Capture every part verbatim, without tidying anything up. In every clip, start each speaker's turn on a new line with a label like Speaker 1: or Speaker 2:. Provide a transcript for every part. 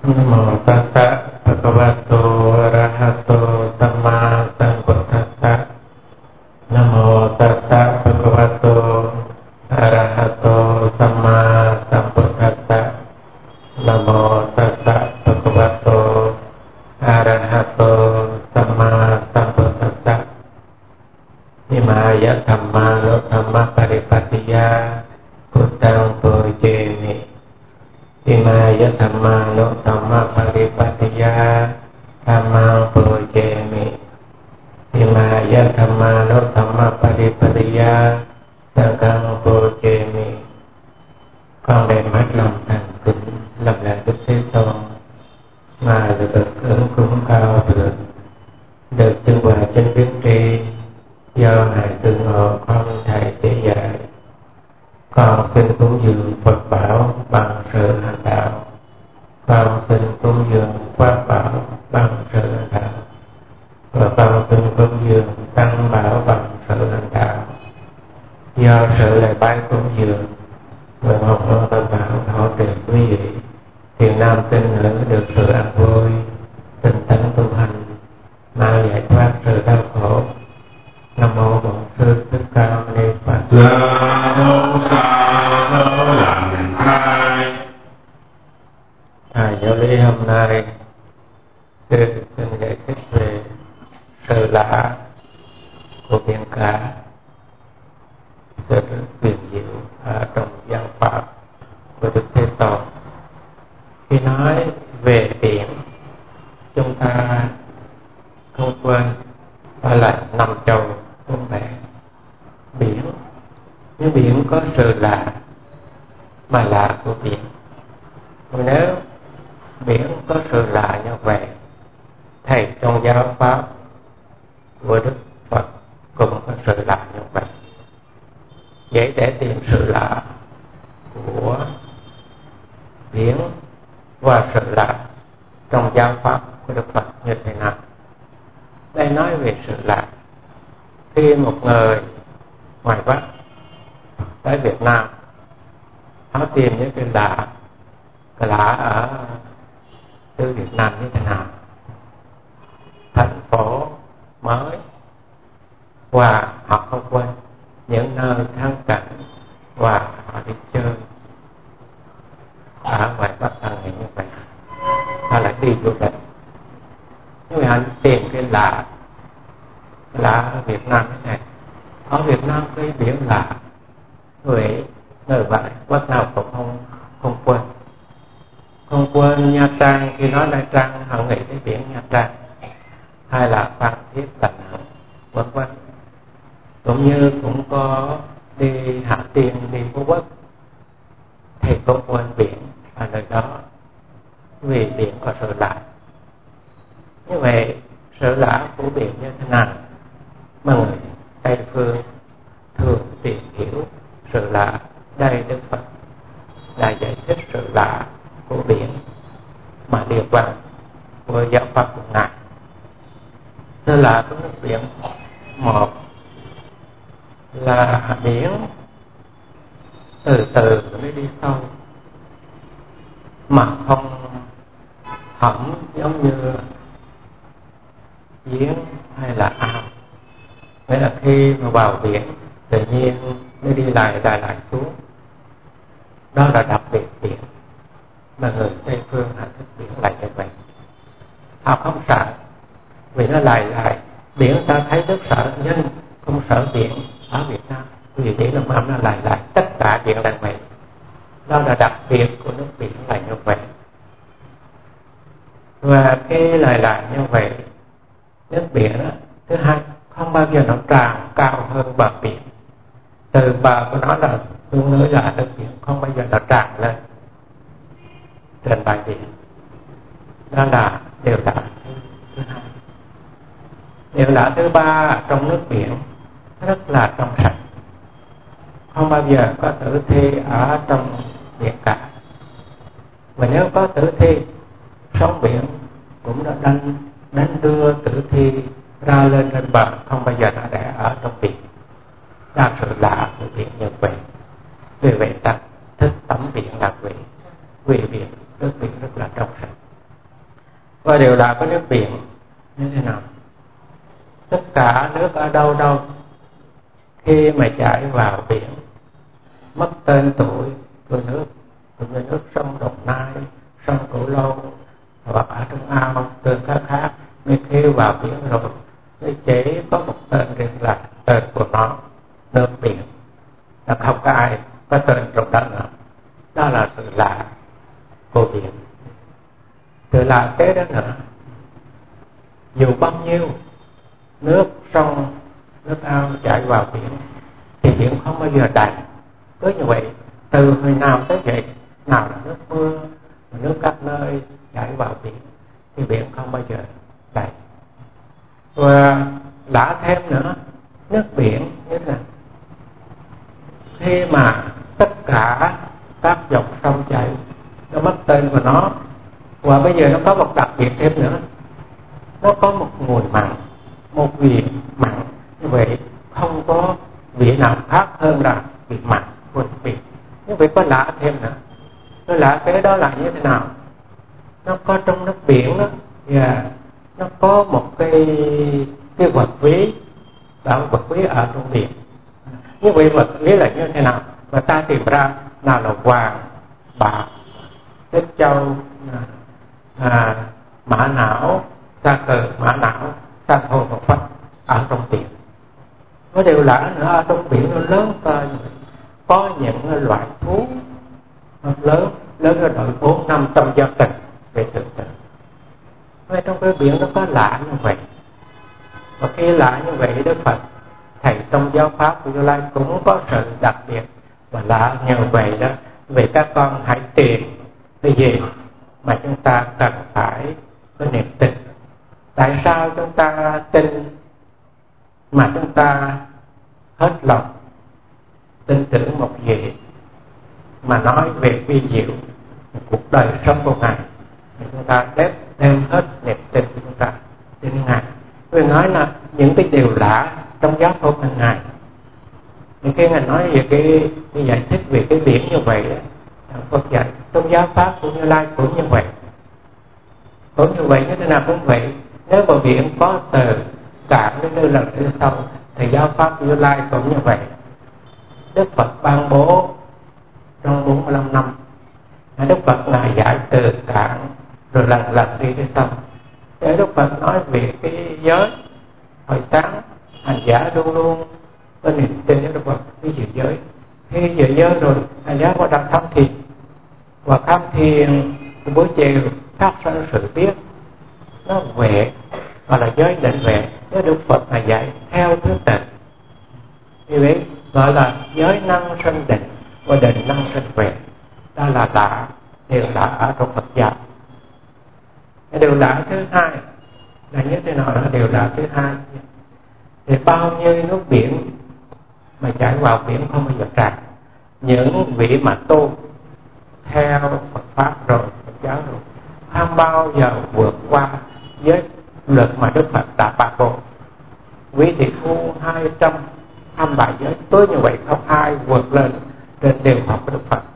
Speaker 1: Nam mô Tassa Bhagavato Arahato Samma Sambuddhassa. Nam mô Tassa Bhagavato Arahato Samma Sambuddhassa. Nam mô Tassa Bhagavato Arahato Samma Sambuddhassa. Imaya Dhamma Lo Dhamma Paripatiya Buddhang Pujemi. Imaya Dhamma Lo Dhamma Paripatiya Dhammang Pujemi. Imaya Dhamma Lo Dhamma Paripatiya Sanghang Pujemi. Con đem hết lòng thành kính lập lại Đức Thế Tôn mà được ứng cúng cao thượng, được chứng quả trên biến tri do Ngài Tự Ngộ Không Thầy chỉ dạy. Con xin cúng dường Phật bảo bằng sự hành đạo. Con xin cúng dường Pháp bảo bằng sự hành đạo. Và con xin cúng dường Tăng bảo bằng sự hành đạo. Do sự lễ bái cúng dường và Hồng Ân Tam Bảo hỗ trợ quý vị, thiện nam tín nữ được sự an vui, tinh tấn tu hành, mau giải thoát sự đau khổ. Nam mô Bổn Sư Thích Ca Mâu Ni Phật.
Speaker 2: Nam mô Sa Mô Lành Thai.
Speaker 1: Thầy giáo lý hôm nay sư xin giải thích về sự lạ của biển cả, sự quyền diệu ở trong giáo pháp của Đức Thế Tôn. Khi nói về biển, chúng ta không quên đó là năm châu bốn bể. Biển, nhưng biển có sự lạ, mà lạ của biển. Nếu biển có sự lạ như vậy, thầy trong giáo pháp của Đức Phật cũng có sự lạ như vậy. Dễ để tìm sự lạ của biển và sự lạ trong giáo pháp của Đức Phật như thế nào. Đây nói về sự lạ. Khi một người ngoài Bắc tới Việt Nam, họ tìm những cái lạ, cái lạ ở từ Việt Nam như thế nào, thành phố mới, và họ không quên những nơi thắng cảnh và họ đi chơi ở ngoài Bắc Tạng như vậy. Họ lại đi du lịch, nhưng mà họ tìm cái lạ, lạ ở Việt Nam thế này. Ở Việt Nam cái biển lạ, người người vậy quốc nào cũng không không quên, không quên Nha Trang. Khi nói Nha Trang, họ nghĩ đến biển Nha Trang, hay là Phan Thiết, Đà Nẵng, vân vân. Cũng như cũng có đi Hà Tiên, đi Phú Quốc, thì cũng quên biển ở nơi đó, vì biển có sự lạ. Như vậy sự lạ của biển như thế nào mà người Tây phương thường tìm hiểu sự lạ? Đây Đức Phật đã giải thích sự lạ của biển mà điều quan của giáo pháp của Ngài. Sự lạ của nước biển, một là biển từ từ mới đi sâu, mà không thẳm giống như giếng hay là ao. Nghĩa là khi mà vào biển tự nhiên nó đi lại lại lại xuống. Đó là đặc biệt biển mà người Tây phương họ thích biển lại như vậy. Họ không sợ vì nó lại lại. Biển ta thấy rất sợ, nhưng không sợ biển ở Việt Nam, vì biển Đông Nam nó lại lại, tất cả biển là vậy. Đó là đặc biệt của nước biển là như vậy. Và cái lại lại như vậy, nước biển đó, thứ hai, không bao giờ nó tràn cao hơn bờ biển. Từ bờ của nó là xuống nơi là nước biển, không bao giờ nó tràn lên trên bãi biển. Đó là điều lạ thứ hai. Điều lạ thứ ba, trong nước biển rất là trong sạch, không bao giờ có tử thi ở trong biển cả. Và nếu có tử thi, sóng biển cũng đã đánh đánh đưa tử thi ra lên trên bờ, không bao giờ nó để ở trong biển. Đó là sự lạ của biển như vậy. Vì vậy ta thích tắm biển là vì vì biển nước biển rất là trong sạch. Và đều là có nước biển như thế nào? Tất cả nước ở đâu đâu khi mà chảy vào biển mất tên tuổi của nước, của nước sông Đồng Nai, sông Cửu Long hoặc ở trong ao tương khác khác, nhưng khi vào biển rồi nó chỉ có một tên riêng là tên của nó, nước biển. Là không có ai có tên trong đó nữa. Đó là sự lạ của biển. Sự lạ thế đó nữa, dù bao nhiêu nước sông, nước ao chảy vào biển thì biển không bao giờ đầy. Cứ như vậy, từ hồi nào tới vậy, nào là nước mưa, nước các nơi chảy vào biển thì biển không bao giờ đầy. Và lạ thêm nữa, nước biển như thế này, khi mà tất cả các dòng sông chảy nó mất tên của nó, và bây giờ nó có một đặc biệt thêm nữa, nó có một mùi mặn, một vị mặn. Như vậy không có vị nào khác hơn là vị mặn của biển. Như vậy có lạ thêm nữa. Nó lạ cái đó là như thế nào? Nó có trong nước biển đó, và nó có một cái cái vật quý, đó vật quý ở trong biển. Như vậy vật quý là như thế nào? Và ta tìm ra nào là vàng, bạc, tích châu, à, mã não, sa cừ, mã não, san hô và phật ở trong biển. Có điều lạ nữa, ở trong biển nó lớn to, có những loại thú lớn, lớn ở đội bốn năm trăm gia kịch về tưởng tượng. Ngay trong cái biển nó có lạ như vậy. Và khi lạ như vậy, Đức Phật thầy trong giáo pháp của Như Lai cũng có sự đặc biệt và lạ như vậy đó. Vì các con hãy tìm cái gì mà chúng ta cần phải có niềm tin. Tại sao chúng ta tin mà chúng ta hết lòng tin tưởng một vị mà nói về vi diệu cuộc đời sống của Ngài, thì chúng ta đem, đem hết niềm tin của chúng ta đến Ngài. Vì nói là những cái điều lạ trong giáo pháp của Ngài. Những khi Ngài nói về cái, cái giải thích về cái biển như vậy đó, Phật dạy trong giáo pháp của Như Lai cũng như vậy. Cũng như vậy, như thế nào cũng vậy. Nếu mà biển có từ cạn đến nơi lần thứ sau thì giáo pháp của Như Lai cũng như vậy. Đức Phật ban bố trong bốn mươi lăm năm, Đức Phật Ngài giải từ cạn rồi lần lần đi tới sau. Để Đức Phật nói về cái giới, hồi sáng hành giả luôn luôn có niềm tin với Đức Phật cái dự giới. Khi dự giới rồi, hành giả có đang tham thiền, và tham thiền buổi chiều phát sinh sự biết nó huệ, và là giới định huệ. Nếu Đức Phật Ngài dạy theo thứ tự, như vậy gọi là giới năng sinh định và định năng sinh huệ. Đó là lạ, điều lạ ở trong Phật giáo. Cái điều lạ thứ hai là như thế nào? Là điều lạ thứ hai thì bao nhiêu nước biển mà chảy vào biển không bao giờ tràn. Những vị mà tu theo Phật pháp rồi, Phật giáo rồi, không bao giờ vượt qua giới luật mà Đức Phật đã ban bố. Quý tỷ phu hai trăm hai mươi bảy giới tối như vậy, không ai vượt lên trên điều học của Đức Phật.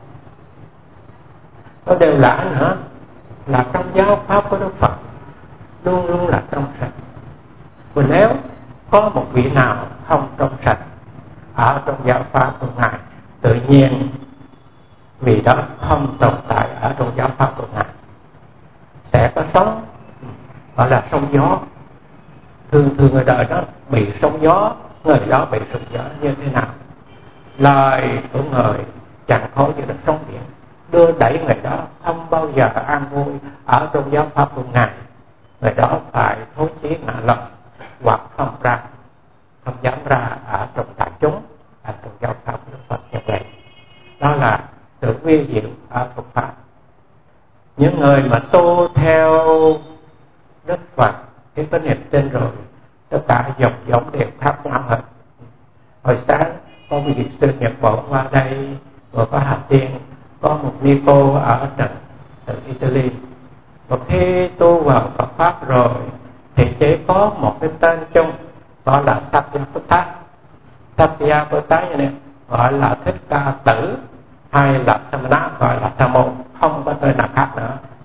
Speaker 1: Có điều lạ nữa là trong giáo pháp của Đức Phật luôn luôn là trong sạch. Và nếu có một vị nào không trong sạch ở trong giáo pháp của Ngài, tự nhiên vì đó không tồn tại ở trong giáo pháp của Ngài. Sẽ có sóng, gọi là sóng gió. Thường thường người đời đó bị sóng gió, người đó bị sóng gió như thế nào? Lời của người chẳng khó như đất sóng biển, đưa đẩy người đó không bao giờ an vui ở trong giáo pháp của Ngài. Người đó phải thối chí ngã lòng, hoặc không ra, không dám ra ở trong đại chúng, ở trong giáo pháp của Đức Phật như vậy. Đó là sự vi diệu ở Phật pháp. Những người mà tu theo Đức Phật khi có niềm tin rồi, tất cả dòng giống đều khác nhau hết. Hồi sáng có một vị sư Nhật Bản qua đây, vừa có Hà Tiên, có một ni cô ở Trần từ Italy. Và khi tu vào Phật pháp rồi thì chỉ có một cái tên chung, đó là Sakyaputta. Sakyaputta như này gọi là Thích Ca Tử, hay là Samana gọi là Sa Môn, không có tên nào khác nữa.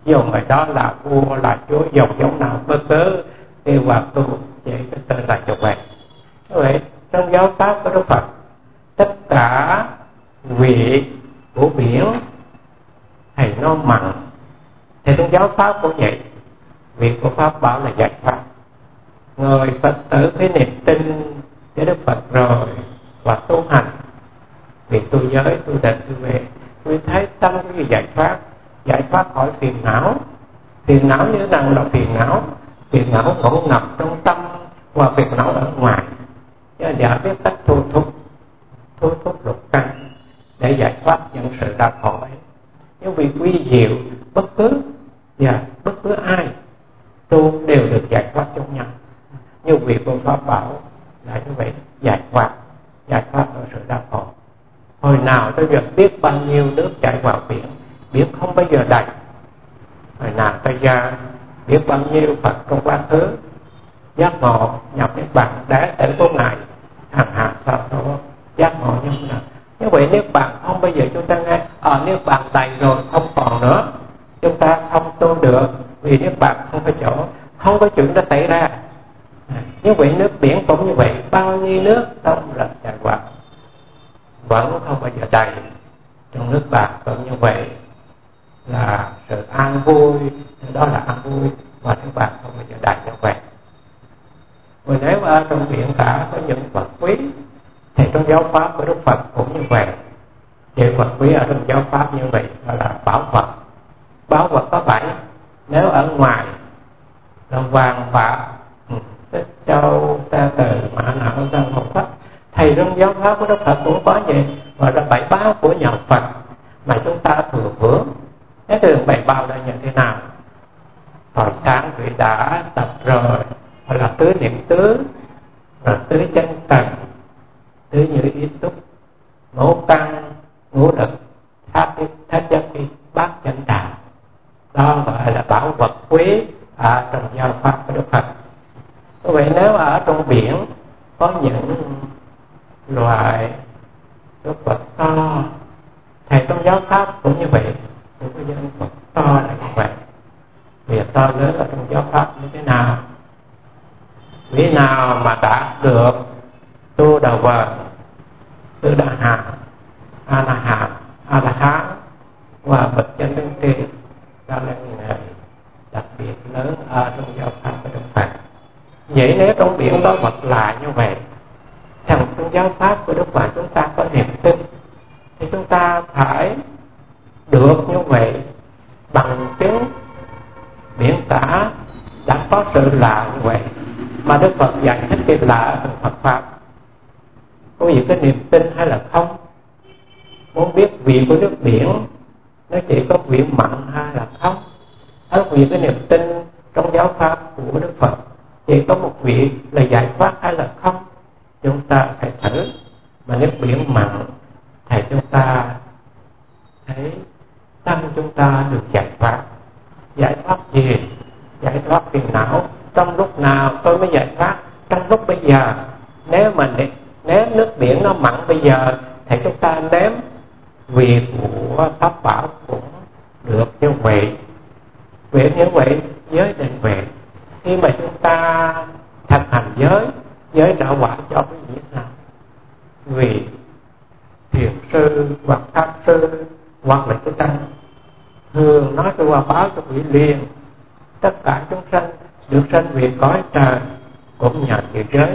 Speaker 1: dù người đó là vua là chúa dòng giống nào bất cứ thì hòa tu vậy cái tên là như vậy. Vậy trong giáo pháp của Đức Phật, tất cả vị của biển hay nó mặn, thì trong giáo pháp cũng vậy, vị của pháp bảo là giải pháp. Người Phật tử cái niềm tin với Đức Phật rồi và tu hành, vì tu giới, tu định, tu về, tôi thấy tâm cái gì giải thoát, giải thoát khỏi phiền não. Phiền não như thế nào là phiền não? Phiền não ngủ ngập trong tâm và phiền não ở ngoài. Chứ đã biết cách thu thúc, thu thúc lục căn để giải thoát những sự đau khổ ấy. Nhưng vì quy diệu bất cứ và bất cứ ai tu đều được giải thoát trong nhau. Như vị của Pháp bảo là như vậy, giải thoát, giải thoát khỏi sự đau khổ. Hồi nào tôi giờ biết bao nhiêu nước chảy vào biển, biển không bao giờ đầy. Hồi nào tôi giờ biết bao nhiêu Phật trong quá khứ giác ngộ nhập niết bàn để tử của ngài hàng hạ sao đó giác ngộ như thế nào. Như vậy niết bàn không bao giờ chúng ta nghe ở à, niết bàn đầy rồi không còn nữa, chúng ta không tu được vì niết bàn không có chỗ, không có chuyện đó xảy ra. Như vậy nước biển cũng như vậy, bao nhiêu nước trong lần trải qua vẫn không bao giờ đầy. Trong nước bạc cũng như vậy, là sự an vui, đó là an vui, và nước bạc không bao giờ đầy như vậy. Rồi nếu ở trong biển cả có những vật quý, thì trong giáo pháp của Đức Phật cũng như vậy. Thì vật quý ở trong giáo pháp như vậy là bảo vật. Bảo vật có bảy, nếu ở ngoài là vàng bạc, tích châu, ta từ, mã não, dân hồn phách. Thì trong giáo pháp của Đức Phật cũng có vậy, gọi là bảy báo của nhà Phật mà chúng ta thừa hưởng. Cái thường bảy báo là như thế nào? Hồi sáng thì đã tập rồi, hoặc là tứ niệm xứ, rồi tứ chân tầng, tứ như ý túc, ngũ căn, ngũ lực, tháp tháp giác khi bát chân đạo. Đó gọi là bảo vật quý ở trong giáo pháp của Đức Phật. Vậy nếu ở trong biển có những loài động vật to, thì trong giáo pháp cũng như vậy, cũng có những vật to là như vậy. Vì to lớn ở trong giáo pháp như thế nào? Vị nào mà đã được tu đầu vờ, tu đà hàm, a la hàm, a la hán và bậc chân tinh tri, đó là người đặc biệt lớn ở trong giáo pháp của Đức Phật. Vậy nếu trong biển có vật lạ như vậy, trong giáo pháp của Đức Phật chúng ta có niềm tin, thì chúng ta phải được như vậy bằng chứng biển cả đã có sự lạ như vậy mà Đức Phật giải thích cái lạ trong Phật pháp. Có gì cái niềm tin hay là không? Muốn biết vị của nước biển nó chỉ có vị mặn hay là không? Ở vì cái niềm tin trong giáo pháp của Đức Phật chỉ có một vị là giải thoát hay là không? Chúng ta phải thử. Mà nước biển mặn thì chúng ta thấy tâm chúng ta được giải thoát. Giải thoát gì? Giải thoát phiền não. Trong lúc nào tôi mới giải thoát? Trong lúc bây giờ. Nếu mà nếu nước biển nó mặn bây giờ thì chúng ta nếm vị của pháp bảo cũng được như vậy. Vì như vậy giới định vậy. Khi mà chúng ta thực hành giới, giới đạo quả cho cái gì nào? Vì thiền sư hoặc pháp sư hoặc là chúng ta thường nói cho quả báo cho vị liền. Tất cả chúng sanh được sanh về cõi trời cũng nhờ giữ giới.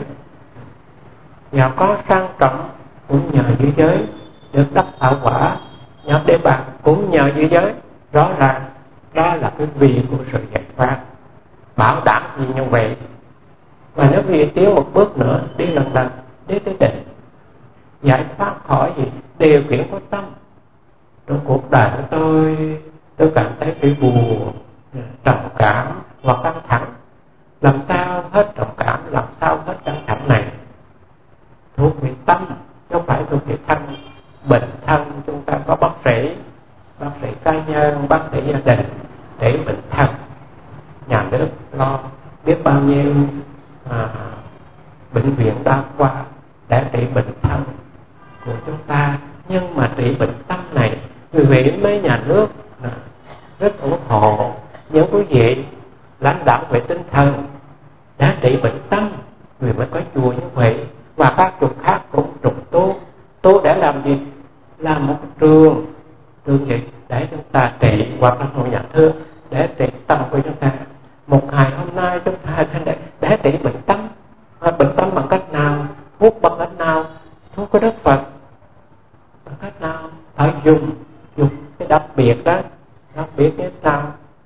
Speaker 1: Nhờ có sang trọng cũng nhờ giữ giới. Được đắc đạo quả nhờ đề bạc cũng nhờ giữ giới. Rõ ràng đó là cái vị của sự giải thoát. Bảo đảm gì như vậy. Và nếu vì tiến một bước nữa, đi lần lần, đi tới định, giải thoát khỏi gì? Điều khiển của tâm. Trong cuộc đời của tôi, tôi cảm thấy bị buồn, trầm cảm hoặc căng thẳng. Làm sao hết trầm cảm, làm sao hết căng thẳng này? Thuộc về tâm, chứ không phải thuộc về thân. Bệnh thân chúng ta có bác sĩ, bác sĩ cá nhân, bác sĩ gia đình để bệnh thân. Nhà nước lo biết bao nhiêu à, bệnh viện đa khoa để trị bệnh thân của chúng ta, nhưng mà trị bệnh tâm này vì vậy mấy nhà nước à, rất ủng hộ những quý vị lãnh đạo về tinh thần đã trị bệnh tâm, người mới có chùa như vậy. Và các chùa khác cũng trùng tu, tu để làm gì? Làm một trường trường gì để chúng ta trị, hoặc là một nhà thương để trị tâm của chúng ta. Một ngày hôm nay chúng ta để, để trị bệnh tâm. Và bệnh tâm bằng cách nào? Thuốc bằng cách nào? Thuốc của Đức Phật bằng cách nào? Phải dùng dùng cái đặc biệt đó. Đặc biệt như sao?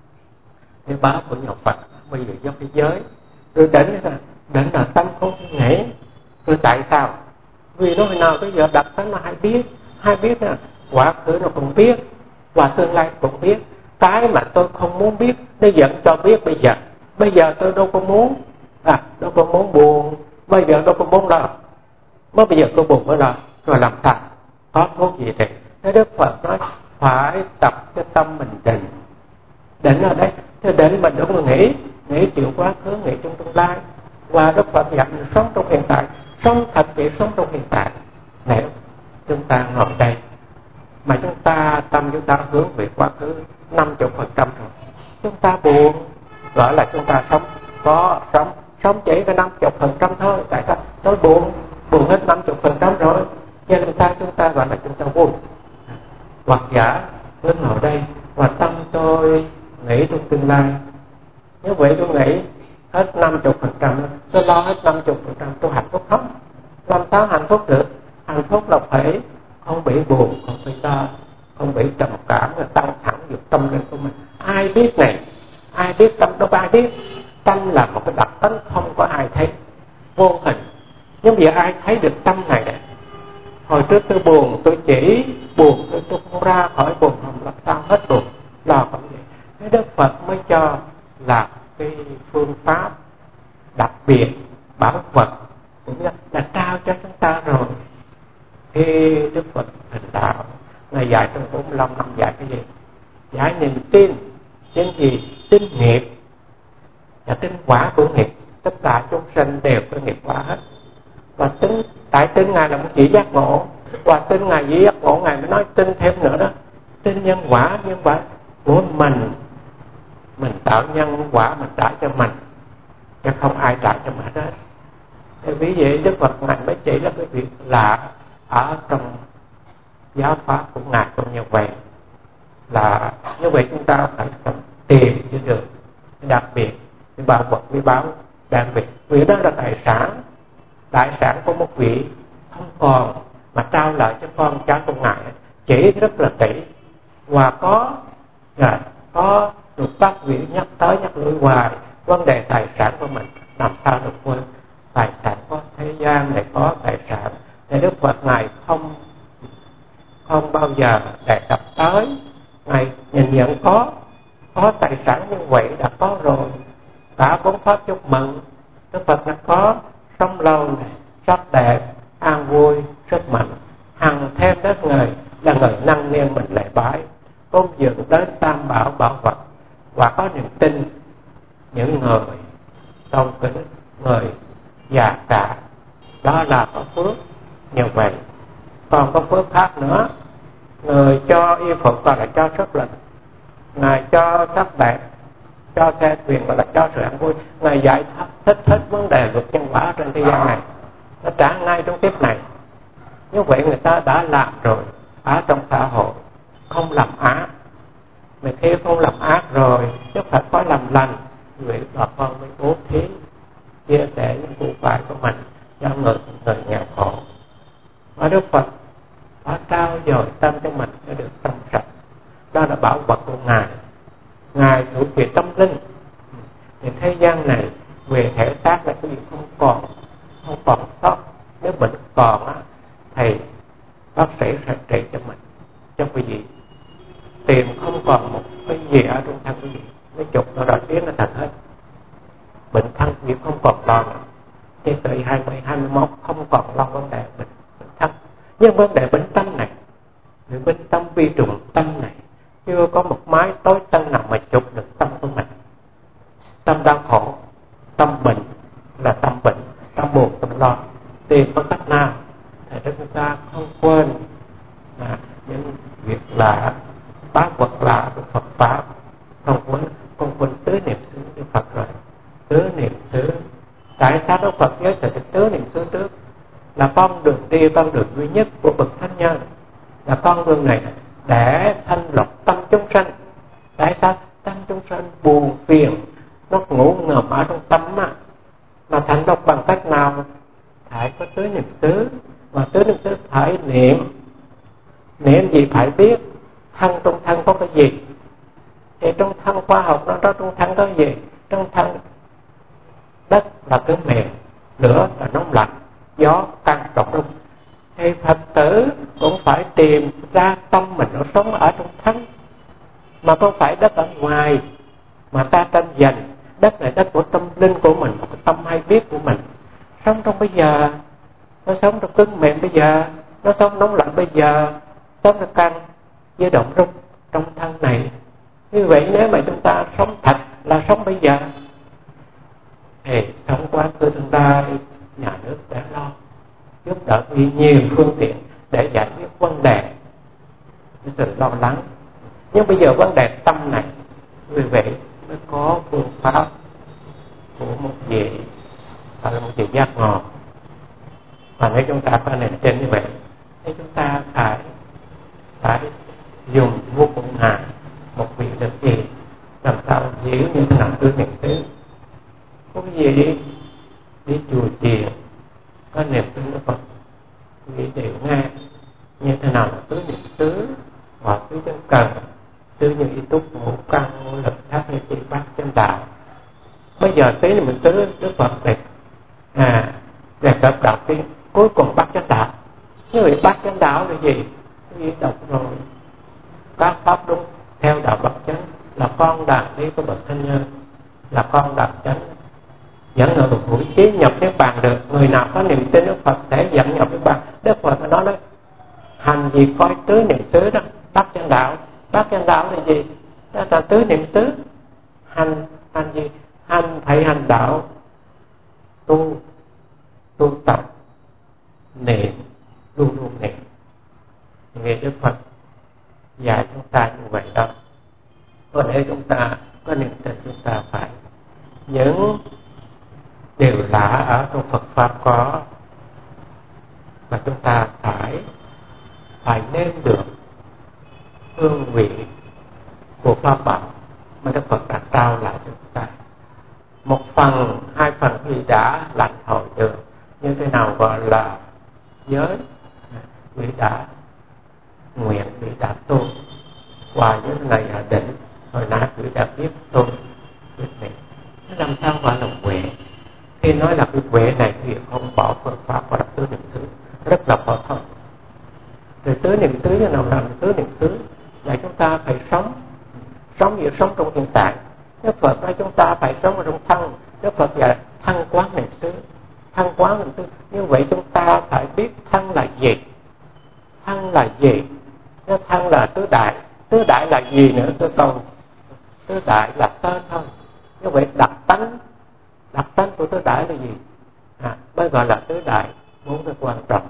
Speaker 1: Cái báo của nhà Phật bây giờ do thế giới rồi đến là đến là tâm không nghĩ. Rồi tại sao? Vì nó hồi nào tới giờ đặt tới nó hay biết, hay biết là quá khứ nó cũng biết và tương lai cũng biết. Cái mà tôi không muốn biết nó dẫn cho biết bây giờ. Bây giờ tôi đâu có muốn, à đâu có muốn buồn, bây giờ đâu có muốn lo. Mới bây giờ tôi buồn mới lo, rồi làm sao? Có thuốc gì thì Thế Đức Phật nói phải tập cho tâm mình định. Định ở đây, thế định mình đúng là nghĩ, nghĩ chuyện quá khứ, nghĩ trong tương lai. Và Đức Phật dạy mình sống trong hiện tại, sống thật sự sống trong hiện tại. Nếu chúng ta ngồi đây mà chúng ta tâm chúng ta hướng về quá khứ năm mươi phần trăm rồi, chúng ta buồn, gọi là chúng ta sống có sống sống chỉ có năm mươi phần trăm thôi. Tại sao? Tôi buồn, buồn hết năm mươi phần trăm rồi, cho nên sao chúng ta gọi là chúng ta buồn. Hoặc giả tôi ngồi đây và tâm tôi nghĩ trong tương lai, như vậy tôi nghĩ hết năm mươi phần trăm, tôi lo hết năm mươi phần trăm, tôi hạnh phúc không? Làm sao hạnh phúc được? Hạnh phúc là phải không bị buồn, không bị lo, không bị trầm cảm, tăng thẳng vượt tâm linh của mình. Ai biết này? Ai biết tâm? Đâu có ai biết. Tâm là một cái đặc tính không có ai thấy, vô hình. Nhưng bây giờ ai thấy được tâm này nè? Hồi trước tôi buồn, tôi chỉ buồn, tôi, tôi không ra khỏi buồn, không làm sao hết buồn, lo không vậy. Cái Đức Phật mới cho là cái phương pháp đặc biệt, bảo vật cũng là trao cho chúng ta rồi. Khi Đức Phật thành đạo, Ngài dạy trong bốn mươi lăm năm dạy cái gì? Dạy niềm tin. Tin gì? Tin nghiệp và tin quả của nghiệp. Tất cả chúng sinh đều có nghiệp quả hết. Và tin, tại tin Ngài là một vị giác ngộ, và tin Ngài vị giác ngộ, Ngài mới nói tin thêm nữa đó. Tin nhân quả, nhân quả của mình, mình tạo nhân quả mình trả cho mình, chứ không ai trả cho mình hết. Thì vì vậy Đức Phật Ngài mới chỉ là cái việc lạ ở trong giáo pháp của Ngài cũng như vậy. Là như vậy chúng ta phải tìm cho được đặc biệt cái bảo vật quý báu đặc biệt, vì đó là tài sản, tài sản của một vị không còn mà trao lại cho con cháu của Ngài, chỉ rất là kỹ và có là có được các vị nhắc tới nhắc lui hoài vấn đề tài sản của mình, làm sao được quên. Tài sản có thế gian này, có tài sản thì Đức Phật Ngài không không bao giờ đề cập tới. Ngài nhìn nhận có có tài sản như vậy đã có rồi, cả bốn pháp chúc mừng. Đức Phật đã có sống lâu này, sắc đẹp, an vui, sức mạnh, hằng thêm đất người là người năng niên mình lễ bái, cúng dường đến tam bảo bảo vật và có niềm tin những người tôn kính, người già cả, đó là có phước như vậy. Còn có phước khác nữa, người cho y phục gọi là cho sức lực, Ngài cho sắc đẹp, cho xe thuyền gọi là cho sự an vui. Ngài giải thích hết vấn đề luật nhân quả trên thế gian này, nó trả ngay trong kiếp này. Như vậy người ta đã làm rồi ở trong xã hội, không làm ác. Mà khi không làm ác rồi, chứ phải có làm lành, vậy bà con mới bố thí, chia sẻ những vụ bài của mình cho người, người nghèo khổ. Và Đức Phật đã trao dồi tâm cho mình cho được tâm sạch. Đó là bảo vật của Ngài. Ngài thuộc về tâm linh. Thì thế gian này về thể xác là cái gì không còn, không còn sót. Nếu bệnh còn á, thì bác sĩ sẽ trị cho mình, cho quý vị. Tiền không còn một cái gì ở trong thân quý vị, nó chụp nó đòi tiếng nó thật hết. Bệnh thân quý vị không còn lo nữa. Thế tới hai mươi, hai mươi mốt không còn lo vấn đề bệnh, bệnh thân. Nhưng vấn đề bệnh tâm này, vì bệnh tâm vi trùng tâm này, chưa có một mái tối tân nào mà chụp được tâm của mình. Tâm đau khổ, tâm bệnh là tâm bệnh, tâm buồn, tâm lo. Tìm có cách nào để chúng ta không quên à, những việc lạ, bác vật lạ của Phật Pháp niệm xứ Đức Phật rồi. Tứ niệm xứ. Tại sao Đức Phật giới thiệu tứ niệm xứ trước? Là con đường đi, con đường duy nhất của bậc thánh nhân. Là con đường này để thanh lọc tâm chúng sanh. Tại sao? Tâm chúng sanh buồn phiền, nó ngủ ngầm ở trong tâm á. Mà thanh lọc bằng cách nào? Phải có tứ niệm xứ. Và tứ niệm xứ phải niệm. Niệm gì phải biết. Thân trong thân có cái gì? Thì trong thân khoa học nó đó, trong thân có cái gì? Trong thân đất là cứng mềm, lửa là nóng lạnh, gió căng động rung. Thì Phật tử cũng phải tìm ra tâm mình nó sống ở trong thân, mà không phải đất ở ngoài mà ta tranh giành. Đất này đất của tâm linh của mình, của tâm hay biết của mình. Sống trong bây giờ, nó sống trong cứng mềm bây giờ, nó sống nóng lạnh bây giờ, sống trong căng với động rung trong thân này. Như vậy nếu mà chúng ta sống thật là sống bây giờ, thì sống quá khứ tương lai nhà nước đã lo giúp đỡ vì nhiều phương tiện để giải quyết vấn đề, cái sự lo lắng. Nhưng bây giờ vấn đề tâm này, vì vậy mới có phương pháp của một vị hoặc là một vị giác ngộ. Và nếu chúng ta có nền trên như vậy thì chúng ta phải phải dùng vô cùng hài một vị lực gì làm sao hiểu như thế nào tứ niệm xứ. Có cái gì đi chùa chiền có niệm xứ Đức Phật, nghĩ đều nghe như thế nào là tứ niệm xứ và tứ chân cần, tứ như y túc ngũ căn ngũ lực thác hay chỉ bát chân đạo. Bây giờ tứ niệm xứ Đức Phật này à đề cập đạo tiên cuối cùng bát chân đạo. Như vậy bát chân đạo là gì? Quý đọc rồi các pháp đúng theo đạo bậc chánh là con đàn đi của bậc thanh nhân, là con đàn chánh dẫn ở một buổi trí nhập niết bàn được. Người nào có niềm tin Đức Phật sẽ dẫn nhập niết bàn. Đức Phật nói đấy, hành gì coi tứ niệm xứ đó, bát chân đạo. Bát chân đạo là gì? Đó là tứ niệm xứ. Hành hành gì? Hành thầy hành đạo, tu tu tập niệm, luôn luôn niệm. Nghe Đức Phật dạy chúng ta như vậy đó. Còn nếu chúng ta có niềm tin, chúng ta phải những điều lạ ở trong Phật pháp có, mà chúng ta phải phải nếm được hương vị của pháp bảo mà Đức Phật đã trao lại cho chúng ta. Một phần, hai phần thì đã lãnh hội được. Như thế nào gọi là giới? Vị đã nguyện, vị đã tu. Qua những này là đỉnh, hồi nãy vị đã biết tu, biết niệm. Làm sao gọi là huệ? Khi nói là cái huệ này thì không bỏ phương pháp và là tứ niệm xứ, rất là phổ thông. Rồi tứ niệm xứ như nào là tứ niệm xứ? Là chúng ta phải sống, sống như sống trong hiện tại. Đức Phật nói chúng ta phải sống ở trong thân. Đức Phật dạy thân quán niệm xứ, thân quán niệm xứ. Như vậy chúng ta phải biết thân là gì, thân là gì. Nếu thân là tứ đại, tứ đại là gì nữa thưa con? Tứ đại là tên thôi. Như vậy đặc tánh, đặc tánh của tứ đại là gì? À, mới gọi là tứ đại. Bốn cái quan trọng.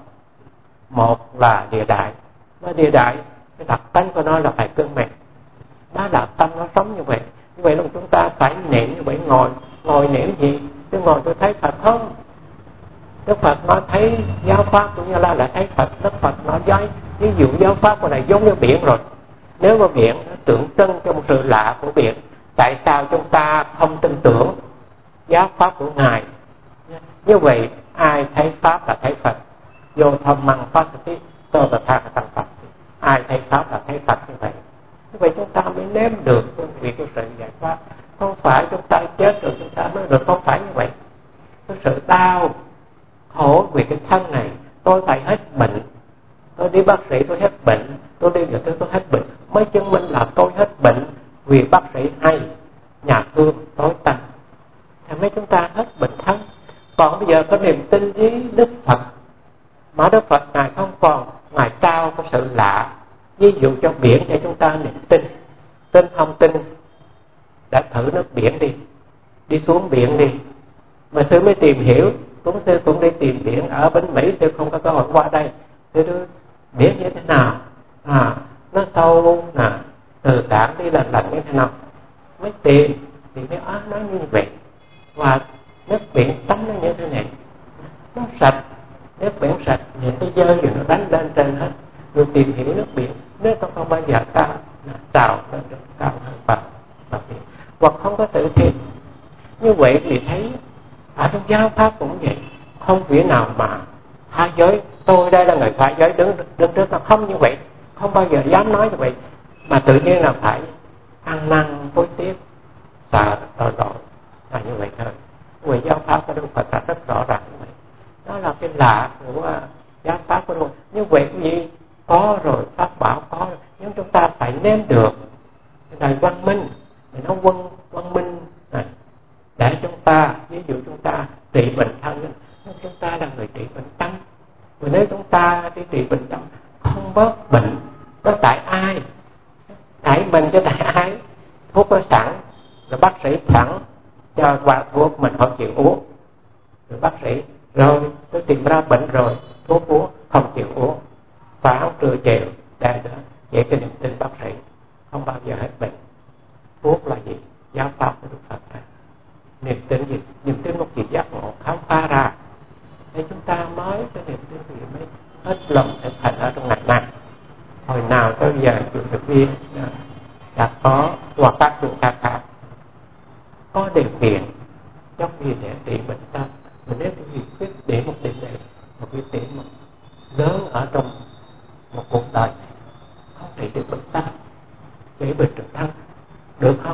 Speaker 1: Một là địa đại. Mà địa đại, cái đặc tánh của nó là phải cương mềm. Đó là tâm nó sống như vậy. Như vậy là chúng ta phải niệm như vậy. Ngồi, ngồi niệm gì? Chứ ngồi tôi thấy Phật không? Đức Phật nói thấy giáo pháp của Như Lai là thấy Phật. Đức Phật nói với ví dụ giáo pháp của này giống như biển rồi. Nếu mà biển nó tượng trưng cho một sự lạ của biển, tại sao chúng ta không tin tưởng giáo pháp của Ngài? Như vậy ai thấy pháp là thấy Phật. Vô thâm măng pháp tí sơ tà tha tăng Phật. Ai thấy pháp là thấy Phật như vậy. Như vậy chúng ta mới nếm được việc của sự giải thoát. Không phải chúng ta chết rồi chúng ta mới được, không phải như vậy. Cái sự đau khổ vì cái thân này, tôi phải hết bệnh, tôi đi bác sĩ tôi hết bệnh, tôi đi nhiều thứ tôi hết bệnh, mới chứng minh là tôi hết bệnh vì bác sĩ hay, nhà thương tối tăm, thì mấy chúng ta hết bệnh thân. Còn bây giờ có niềm tin với Đức Phật, mà Đức Phật Ngài không còn, Ngài trao có sự lạ. Ví dụ cho biển để chúng ta niềm tin. Tin không tin, đã thử nước biển đi, đi xuống biển đi. Mà sư mới tìm hiểu, cũng sư cũng đi tìm biển ở bên Mỹ, sư không có cơ hội qua đây. Sư đưa biển như thế nào? À, nó sâu nè, từ cảng đi lần lần như thế nào? Mới tìm, thì mới á nói như vậy. Và nước biển tắm nó như thế này, nó sạch, nước biển sạch, những cái dơ gì nó đánh lên trên hết. Rồi tìm hiểu nước biển, nước nó không bao giờ cao, nó trào lên cao hơn bậc bậc biển, hoặc không có tự thiên. Như vậy thì thấy ở trong giáo pháp cũng vậy, không vị nào mà phá giới. Tôi đây là người phá giới đứng đứng trước nó không như vậy, không bao giờ dám nói như vậy, mà tự nhiên là phải ăn năn hối tiếc, sợ tội lỗi là như vậy thôi. Người giáo pháp của Đức Phật là rất rõ ràng như vậy. Đó là cái lạ của giáo pháp của Đức Phật. Như vậy quý vị có rồi, pháp bảo có rồi, nhưng chúng ta phải nếm được cái này văn minh, để nó văn văn minh này, để chúng ta, ví dụ chúng ta trị bệnh thân, nhưng chúng ta là người trị bệnh tâm. Và nếu chúng ta đi trị bệnh tâm không bớt bệnh, đó tại ai? Tại mình chứ tại ai? Thuốc có sẵn, rồi bác sĩ sẵn cho qua thuốc, mình không chịu uống. Rồi bác sĩ, rồi tôi tìm ra bệnh rồi, thuốc uống, không chịu uống. Sáng trưa chiều, đây đó, vậy cái niềm tin bác sĩ không bao giờ hết bệnh. Thuốc là gì? Giáo pháp của Đức Phật ra. Niềm tin gì? Niềm tin một sự giác ngộ khám phá ra. Nên chúng ta mới cái niềm tin gì mới hết lòng thực hành ở trong ngày này. Hồi nào tới giờ chủ thực viên đã có hoặc các trường khác khác có điều kiện trong gì để trị bệnh tâm. Mình nếu cái gì quyết để một điểm này, một cái điểm một lớn ở trong một cuộc đời không trị được bệnh tâm, trị bệnh trực thân được không?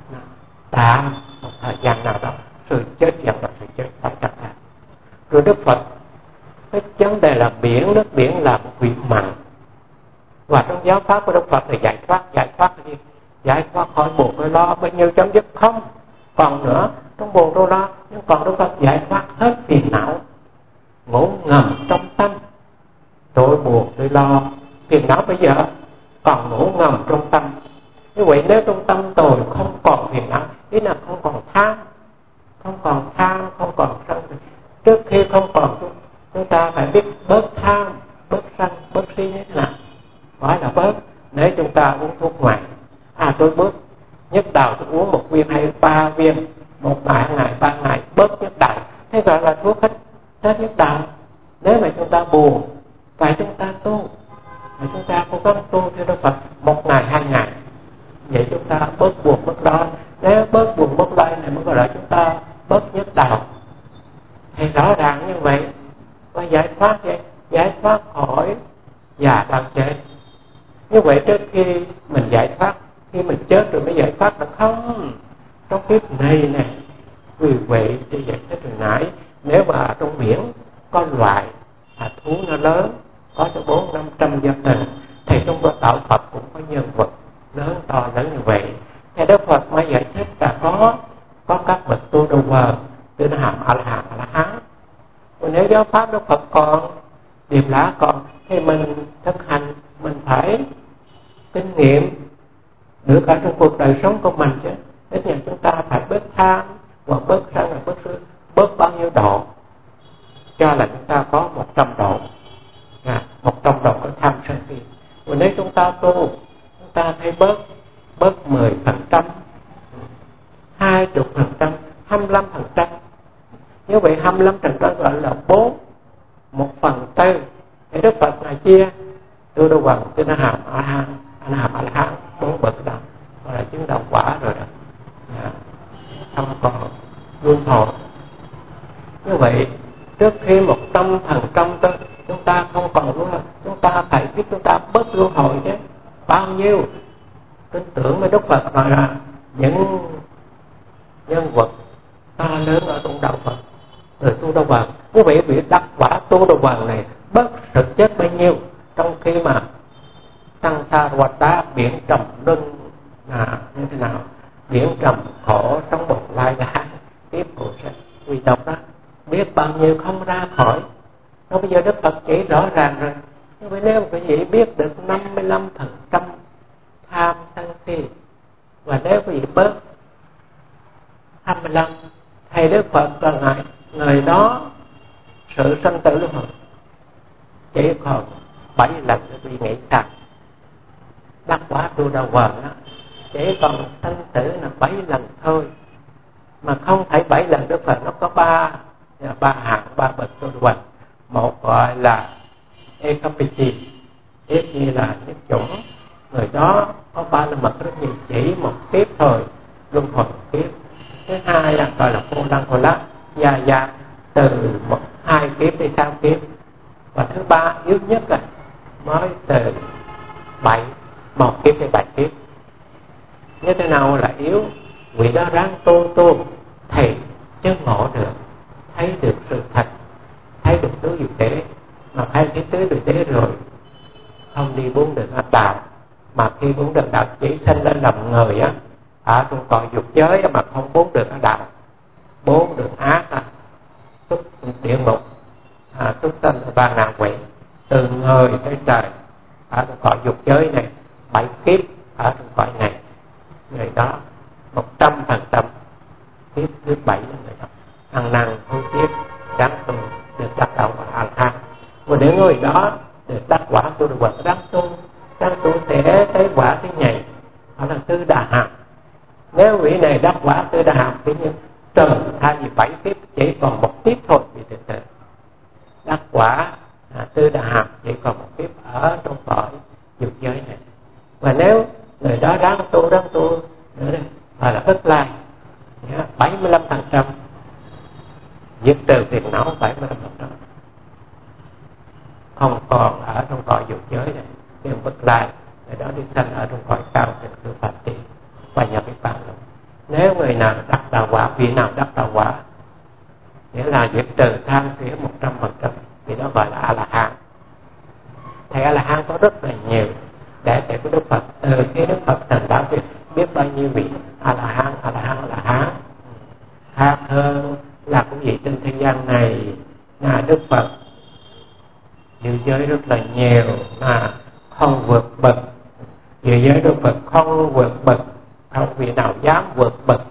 Speaker 1: Tạm một thời gian nào đó sự chết dần là sự chết phải chắc chắn. Rồi Đức Phật cái vấn đề là biển, nước biển là một vị mặn, và trong giáo pháp của Đức Phật là giải thoát. Giải thoát là gì? Giải thoát khỏi buồn nỗi lo, bao nhiêu chấm dứt không còn nữa trong buồn nỗi lo. Nhưng còn Đức Phật giải thoát hết phiền não ngủ ngầm trong tâm. Tôi buồn, tôi lo, phiền não bây giờ còn ngủ ngầm trong tâm. Như vậy nếu trong tâm tôi không còn phiền não, ý là không còn tham, không còn tham, không còn sân. Trước khi không còn, chúng ta phải biết bớt tham, bớt sân, bớt si như thế nào. Gọi là bớt. Nếu chúng ta uống thuốc ngoài, à tôi bớt nhức đầu, tôi uống một viên hay ba viên, một ngày, ngày, ba ngày, bớt nhức đầu, thế gọi là thuốc hết hết nhức đầu. Nếu mà chúng ta buồn, phải chúng ta tu, và chúng ta cố gắng tu theo Đức Phật một ngày, hai ngày, vậy chúng ta bớt buồn, bớt lo. Nếu bớt buồn, bớt lo này mới gọi là chúng ta bớt nhức đầu. Thì rõ ràng như vậy, và giải thoát vậy, giải thoát khỏi già đau chết. Như vậy trước khi mình giải thoát, khi mình chết rồi mới giải thoát được không? Trong kiếp này nè, vì vậy thì giải thích hồi nãy, nếu mà trong biển có loài à, thú nó lớn, có cho bốn năm trăm gia đình, thì trong đó đạo Phật cũng có nhân vật lớn to lớn như vậy. Thì Đức Phật mới giải thích là có có các bậc tu đầu vờ, từ hàm A La Hán, A La Hán. Còn nếu giáo pháp Đức Phật còn, điềm lá còn, thì mình thực hành, mình phải kinh nghiệm được cả trong cuộc đời sống của mình chứ. Ít nhất chúng ta phải bớt tham, hoặc bớt sân, hoặc bớt sư, bớt bao nhiêu độ, cho là chúng ta có một trăm độ, à, một trăm độ có tham sân si. Còn nếu chúng ta tu, chúng ta thấy bớt bớt mười phần trăm, hai mươi phần trăm, hai mươi lăm phần trăm. Như vậy hai mươi lăm phần trăm gọi là bốn, một phần tư. Thì Đức Phật này chia tôi đâu bằng tôi nó hàm A La Hán, anh hàm A La Hán bốn bậc đó, gọi là chứng đạo quả rồi đó, à, không còn luân hồi. Như vậy trước khi một trăm phần trăm chúng ta không còn luân hồi, chúng ta phải biết chúng ta bớt luân hồi chứ bao nhiêu. Tin tưởng với Đức Phật nói là những nhân vật to lớn ở trong đạo Phật, từ tu Đà Hoàng, quý vị bị đắc quả tu Đà Hoàng này bớt sự chết bao nhiêu, trong khi mà tăng xa hoạt đá biển trầm luân là như thế nào, biển trầm khổ trong bụng lai gã tiếp cụ sẽ quy độc đó, biết bao nhiêu không ra khỏi. Nó bây giờ Đức Phật chỉ rõ ràng rồi. Nhưng mà nếu quý vị biết được năm mươi lăm phần trăm tham sân si, và nếu quý vị bớt hai mươi lăm, thầy Đức Phật là ngài người đó sự sanh tử luân hồi chỉ còn bảy lần để quý vị nghĩ rằng đắc quả tu Đà Hoàng đó chỉ còn sanh tử là bảy lần thôi. mà không phải bảy lần Đức Phật. Nó có ba ba hạng, ba bậc tu hành. Một gọi là Ekapiti, ý như là nhất chủng, người đó có ba la mật rất nhiều, chỉ một kiếp thôi, luân hồi một kiếp. Thứ hai là gọi là Cô Lăng Cô Lắc, gia gia, từ một hai kiếp đi sáu kiếp. Và thứ ba yếu nhất là mới từ bảy một kiếp đến bảy kiếp. Như thế nào là yếu? Vị đó ráng tu tu thì chứ ngộ được, thấy được sự thật, thấy được tứ diệu đế. Mà thấy cái tứ diệu đế rồi không đi bốn đường ác đạo, mà khi bốn đường đạo chỉ sinh lên làm người á, ở trong cõi dục giới mà không bốn đường ác đạo. Bốn đường ác á, xuất địa ngục, à, xuất sinh và ngạ quỷ, từ người tới trời, ở trong cõi dục giới này bảy kiếp ở trong cõi này, người đó một trăm phần trăm kiếp thứ bảy là người đó ăn năn hối tiếc đáng tu được đắc đạo quả A La Hán. Và để người đó được đắc quả tu được quả đáng tu đáng tu sẽ tới quả thứ nhì, đó là Tư Đà Hàm. Nếu vị này đắc quả Tư Đà Hàm thì như trừ thay vì bảy kiếp chỉ còn một kiếp thôi, vì từ từ đắc quả à, Tư Đà Hàm chỉ còn một kiếp ở trong cõi dục giới này. Và nếu người đó đáng tu đáng tu nữa đây gọi là Ức Lai, bảy mươi lăm phần trăm diệt trừ phiền não, bảy mươi lăm phần trăm không còn ở trong cõi dục giới này. Nhưng Ức Lai người đó đi sanh ở trong cõi cao trên cư Phật Tỳ và nhập Niết Bàn luôn. Nếu người nào đắc đạo quả, vị nào đắc đạo quả nghĩa là diệt trừ tham phía một trăm phần trăm, thì đó gọi là A La Hán. Thầy A La Hán có rất là nhiều để thầy của Đức Phật, từ khi Đức Phật thành đạo biết, biết bao nhiêu vị A La Hán, A La Hán, A La Hán khác hơn là cũng gì trên thế gian này. Là Đức Phật dự giới rất là nhiều mà không vượt bậc, dự giới Đức Phật không vượt bậc, không vị nào dám vượt bậc.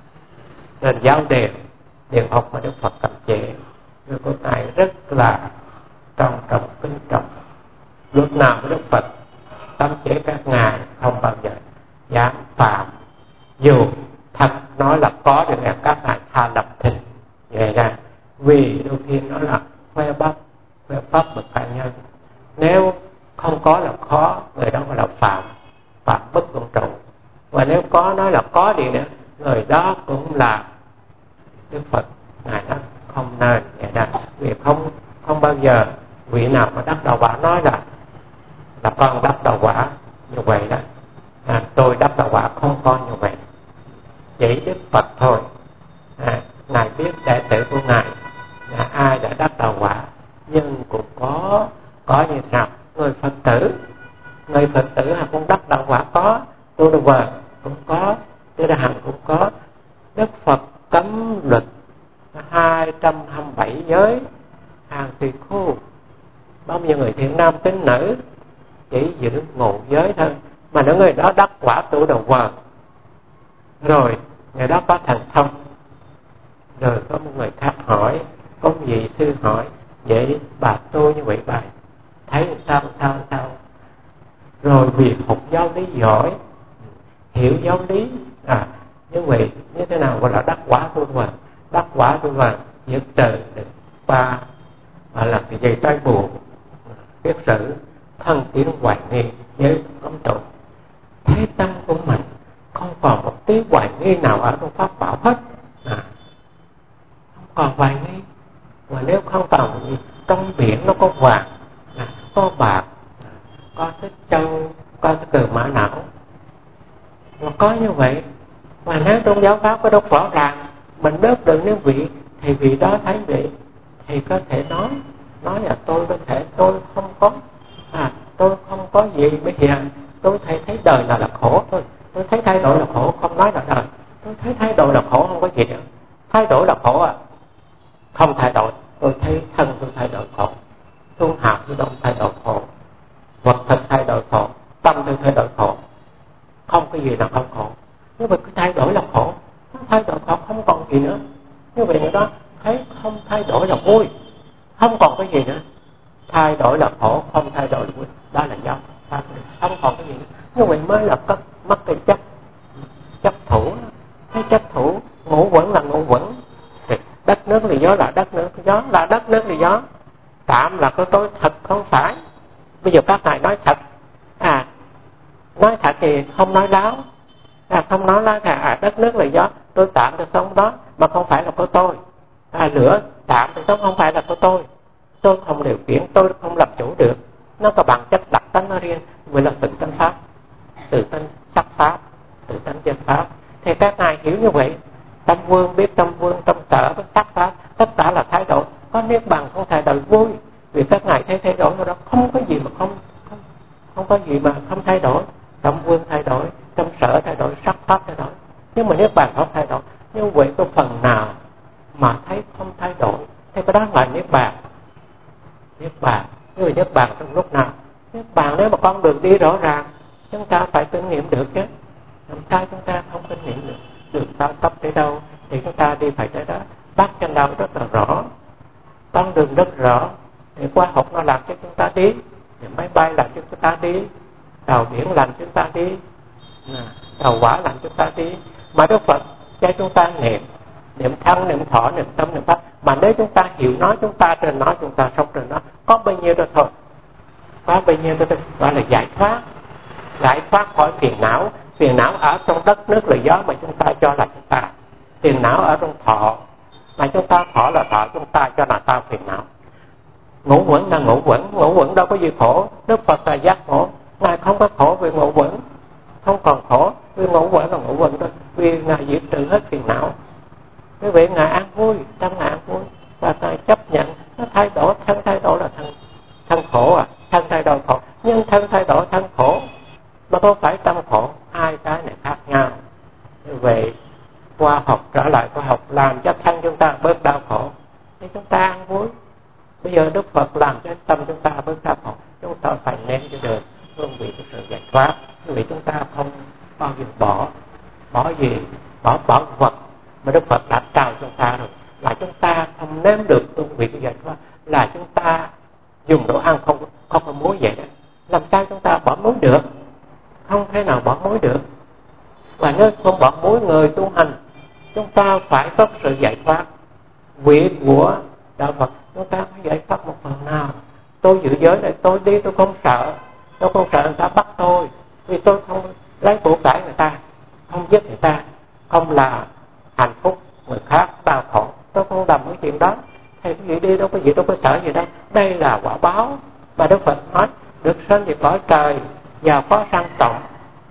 Speaker 1: Nên giáo đề điện học mà Đức Phật cầm chế người của Ngài rất là trọng trọng kính trọng. Lúc nào của Đức Phật cấm chế các ngài không bao giờ dám phạm, dù thật nói là có được em các ngài tha lập thình vậy ra, vì đôi khi nó là khoe bắp khoe bắp bậc cá nhân. Nếu không có là khó, người đó gọi là phạm phạm bất công trụ. Và nếu có nói là có đi nữa, người đó cũng là Đức Phật ngài nói không nên vậy ra, vì không không bao giờ vị nào mà đắc đạo quả nói là là con đắc đạo quả như vậy đó, à, tôi đắc đạo quả không có như vậy. Chỉ Đức Phật thôi, à, ngài biết đệ tử của ngài là ai đã đắc đạo quả, nhưng cũng có có như thế nào. Người Phật tử người Phật tử là cũng đắc đạo quả có, tu được vợ cũng có, Tư Đà Hàm cũng có. Đức Phật cấm luật hai trăm hai mươi bảy giới hàng tỳ khu, bao nhiêu người thiện nam tín nữ chỉ giữ ngộ giới thôi, mà những người đó đắc quả tu đầu vợ rồi, người đó có thần thông. Rồi có một người khác hỏi, có một vị sư hỏi, vậy bà tu như vậy bà thấy sao sao sao? Rồi vì học giáo lý giỏi, hiểu giáo lý, à như vậy như thế nào gọi là đắc quả tu vợ? Đắc quả tu vợ diệt trừ được ba gọi là cái dây trái buồn, biết sử thân tiến hoài nghi với cấm trụ. Thế tâm của mình không còn một tí hoài nghi nào ở trong pháp bảo hết, à, không còn hoài nghi. Và nếu không còn gì, trong biển nó có vàng, à, có bạc, à, có thích châu, có cờ mã não, mà có như vậy. Và nếu trong giáo pháp có đốc rõ ràng mình đớp được những vị, thì vị đó thấy vậy thì có thể nói nói là tôi có thể tôi không có, à tôi không có gì bây giờ, tôi thấy thấy đời là là khổ thôi, tôi thấy thay đổi là khổ, không nói là đời, tôi thấy thay đổi là khổ, không có gì nữa. Thay đổi là khổ à? Không thay đổi. Tôi thấy thân tôi thay đổi khổ, xuống hạt tôi đông thay đổi khổ, vật thực thay đổi khổ, tâm tôi thay đổi khổ, không có gì là không khổ. Như vậy cứ thay đổi là khổ, thay đổi khổ không còn gì nữa. Như vậy nữa đó, thấy không thay đổi là vui, không còn cái gì nữa. Thay đổi là khổ, không thay đổi là vui, đó là giáo pháp, không còn cái gì nữa. Như vậy mới là mất, mất cái chấp chấp thủ. Cái chấp thủ ngũ quẩn là ngũ quẩn, đất nước là gió là đất nước, gió là đất nước là gió. Tạm là của tôi, thật không phải. Bây giờ các ngài nói thật, à nói thật thì không nói láo, à không nói láo là à, đất nước là gió, tôi tạm tôi sống đó mà không phải là của tôi. À lửa tạm tôi sống không phải là của tôi, tôi không điều khiển, tôi không làm chủ được. Nó có bản chất đặc tánh nó riêng, vậy là tự tánh pháp, tự tánh sắc pháp, tự tánh chân pháp. Thì các ngài hiểu như vậy, tâm vương biết tâm vương, tâm sở biết sắc pháp, tất cả là thái độ. Có niết bàn không thay đổi vui, vì các ngài thấy thay đổi đó, không có gì mà không không, không có gì mà không thay đổi. Tâm vương thay đổi, tâm sở thay đổi, sắc pháp thay đổi, nhưng mà niết bàn không thay đổi. Như vậy có phần nào mà thấy không thay đổi thì cái đó là niết bàn. Niết bàn, như vậy niết bàn trong lúc nào? Niết bàn nếu mà con đường đi rõ ràng, chúng ta phải kinh nghiệm được chứ. Làm sao chúng ta không kinh nghiệm được? Đường cao tốc tới đâu thì chúng ta đi phải tới đó. Bác chân đạo rất là rõ, con đường rất rõ, thì khoa học nó làm cho chúng ta đi, thì máy bay làm cho chúng ta đi, tàu biển làm chúng ta đi, tàu hỏa làm chúng ta đi. Mà Đức Phật cho chúng ta niệm, niệm thân, niệm thọ, niệm tâm, niệm pháp. Mà nếu chúng ta hiểu nó, chúng ta trên nó, chúng ta sống trên nó, có bao nhiêu đó thôi, có bao nhiêu đó thôi, gọi là giải thoát, giải thoát khỏi phiền não. Phiền não ở trong đất nước là gió mà chúng ta cho là chúng ta, phiền não ở trong thọ mà chúng ta thọ là thọ, chúng ta cho là ta phiền não. Ngũ quẩn là ngũ quẩn, ngũ quẩn đâu có gì khổ. Đức Phật là giác ngộ, ngài không có khổ vì ngũ quẩn, không còn khổ vì ngũ quẩn là ngũ quẩn thôi, vì ngài diệt trừ hết phiền não. Quý vị, ngài an vui, tâm ngài an vui và ngài chấp nhận nó thay đổi. Thân thay đổi là thân thân khổ à, thân thay đổi khổ, nhưng thân thay đổi thân khổ mà không phải tâm khổ. Hai cái này khác nhau. Như vậy khoa học, trở lại khoa học làm cho thân chúng ta bớt đau khổ thì chúng ta an vui. Bây giờ Đức Phật làm cho tâm chúng ta bớt đau khổ, chúng ta phải nếm cho được hương vị của sự giải thoát. Vì chúng ta không bao giờ bỏ bỏ gì, bỏ bỏ vật mà Đức Phật đã trao chúng ta rồi, là chúng ta không nếm được hương vị của giải thoát, là chúng ta dùng đồ ăn không không có muối vậy đó. Làm sao chúng ta bỏ muối được? Không thể nào bỏ muối được. Và nếu không bỏ muối, người tu hành chúng ta phải có sự giải thoát. Vị của đạo Phật chúng ta phải giải thoát một phần nào. Tôi giữ giới này, tôi đi tôi không sợ, tôi không sợ người ta bắt tôi, vì tôi không lấy của cải người ta, không giết người ta, không là hạnh phúc người khác đau khổ, tôi không làm cái chuyện đó. Thì cái gì đi đâu có gì, đâu có sợ gì đâu. Đây là quả báo mà Đức Phật nói, được sinh về cõi trời và có sang trọng,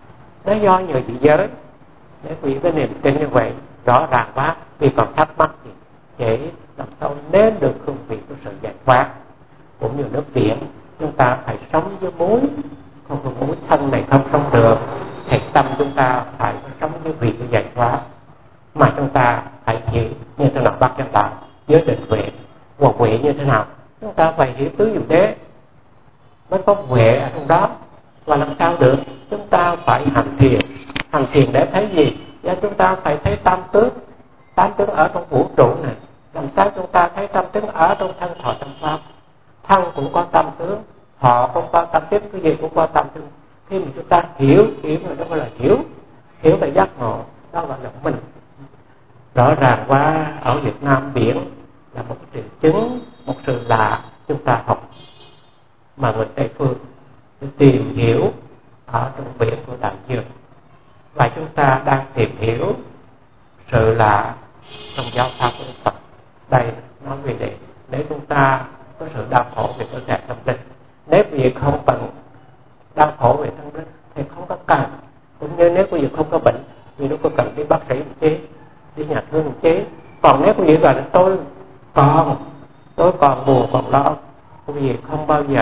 Speaker 1: nó do nhiều dị giới. Để vì cái niềm tin như vậy rõ ràng quá, vì còn thắc mắc gì chỉ làm sao nếm được hương vị của sự giải thoát. Cũng như nước biển, chúng ta phải sống với muối, không có muối thân này không sống được. Thì tâm chúng ta phải sống với vị của giải thoát, mà chúng ta phải hiểu như thế nào bác chân đạo giới định huệ. Và huệ như thế nào? Chúng ta phải hiểu tứ diệu đế mới có huệ ở trong đó. Và làm sao được? Chúng ta phải hành thiền. Hành thiền để thấy gì? Và chúng ta phải thấy tam tướng. Tam tướng ở trong vũ trụ này. Làm sao chúng ta thấy tam tướng ở trong thân thọ tâm pháp? Thân cũng có tam tướng, thọ cũng có tam tướng, cái gì cũng có tam tướng. Khi mà chúng ta hiểu, hiểu rồi đó gọi là hiểu. Hiểu là giác ngộ, đó gọi là mình. Rõ ràng qua ở Việt Nam biển là một triệu chứng, một sự lạ chúng ta học. Mà người Tây Phương tìm hiểu ở trong biển của Đại Dương, và chúng ta đang tìm hiểu sự lạ trong giáo pháp của Đức Phật. Đây nói về để để chúng ta có sự đau khổ về cơ thể tâm linh. Nếu việc không cần đau khổ về tâm linh thì không có cần. Cũng như nếu quý vị không có bệnh, vì nó có cần đi bác sĩ một chế, đi nhà thương một chế. Còn nếu quý vị gọi là tôi còn tôi còn buồn còn lo, quý vị không bao giờ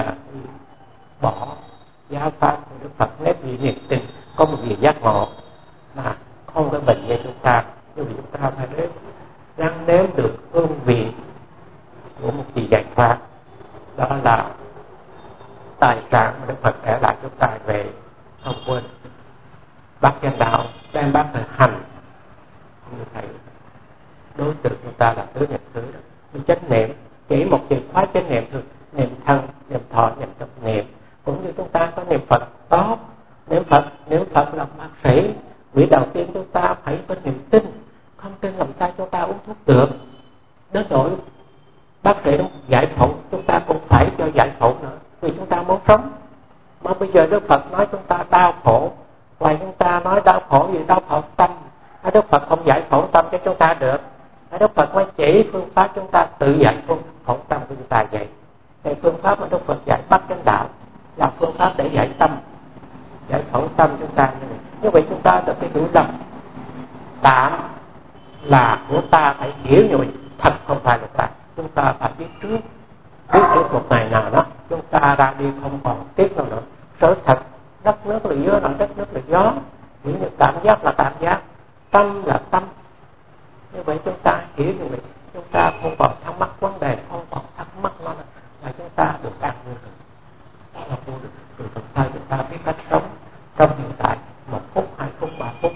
Speaker 1: bỏ giáo pháp của Đức Phật. Nếu vì niềm tin có một gì giác ngộ mà không có bệnh như chúng ta, như vậy chúng ta phải đến đang nếm được hương vị của một gì giải thoát. Đó là tài sản mà Đức Phật để lại chúng ta về không quên. Bác chân đạo đem bác phải hành như thầy đối tượng chúng ta là tứ niệm xứ đó. Mình chánh niệm, chỉ một chữ khóa chánh niệm thôi, niệm thân, niệm thọ, niệm tâm niệm. Cũng như chúng ta có niệm Phật tốt, niệm Phật, niệm Phật là bác sĩ. Vì đầu tiên chúng ta phải có niềm tin, không tin làm ta uống thuốc được, đến nỗi bác sĩ giải phẫu chúng ta cũng phải cho giải phẫu nữa, vì chúng ta muốn sống. Mà bây giờ Đức Phật nói chúng ta đau khổ, ngoài chúng ta nói đau khổ vì đau khổ tâm, Đức Phật không giải phẫu tâm cho chúng ta được. Đức Phật mới chỉ phương pháp chúng ta tự giải phẫu tâm của chúng ta vậy. Thì phương pháp mà Đức Phật dạy Bát Chánh Đạo là phương pháp để giải tâm, giải phẫu tâm chúng ta. Như vậy chúng ta được cái hiểu lầm tạm là của ta, phải hiểu như vậy, thật không phải là ta. Chúng ta phải biết trước, biết trước một ngày nào đó chúng ta ra đi không còn tiếc nào nữa. Sở thật đất nước là gió, là đất nước là gió, hiểu như cảm giác là cảm giác, tâm là tâm. Như vậy chúng ta hiểu như vậy, chúng ta không còn thắc mắc vấn đề, không còn thắc mắc nó là chúng ta được an vui được. Đó là vui được. Từ từ sau chúng ta biết cách sống trong hiện tại, một phút, hai phút, ba phút,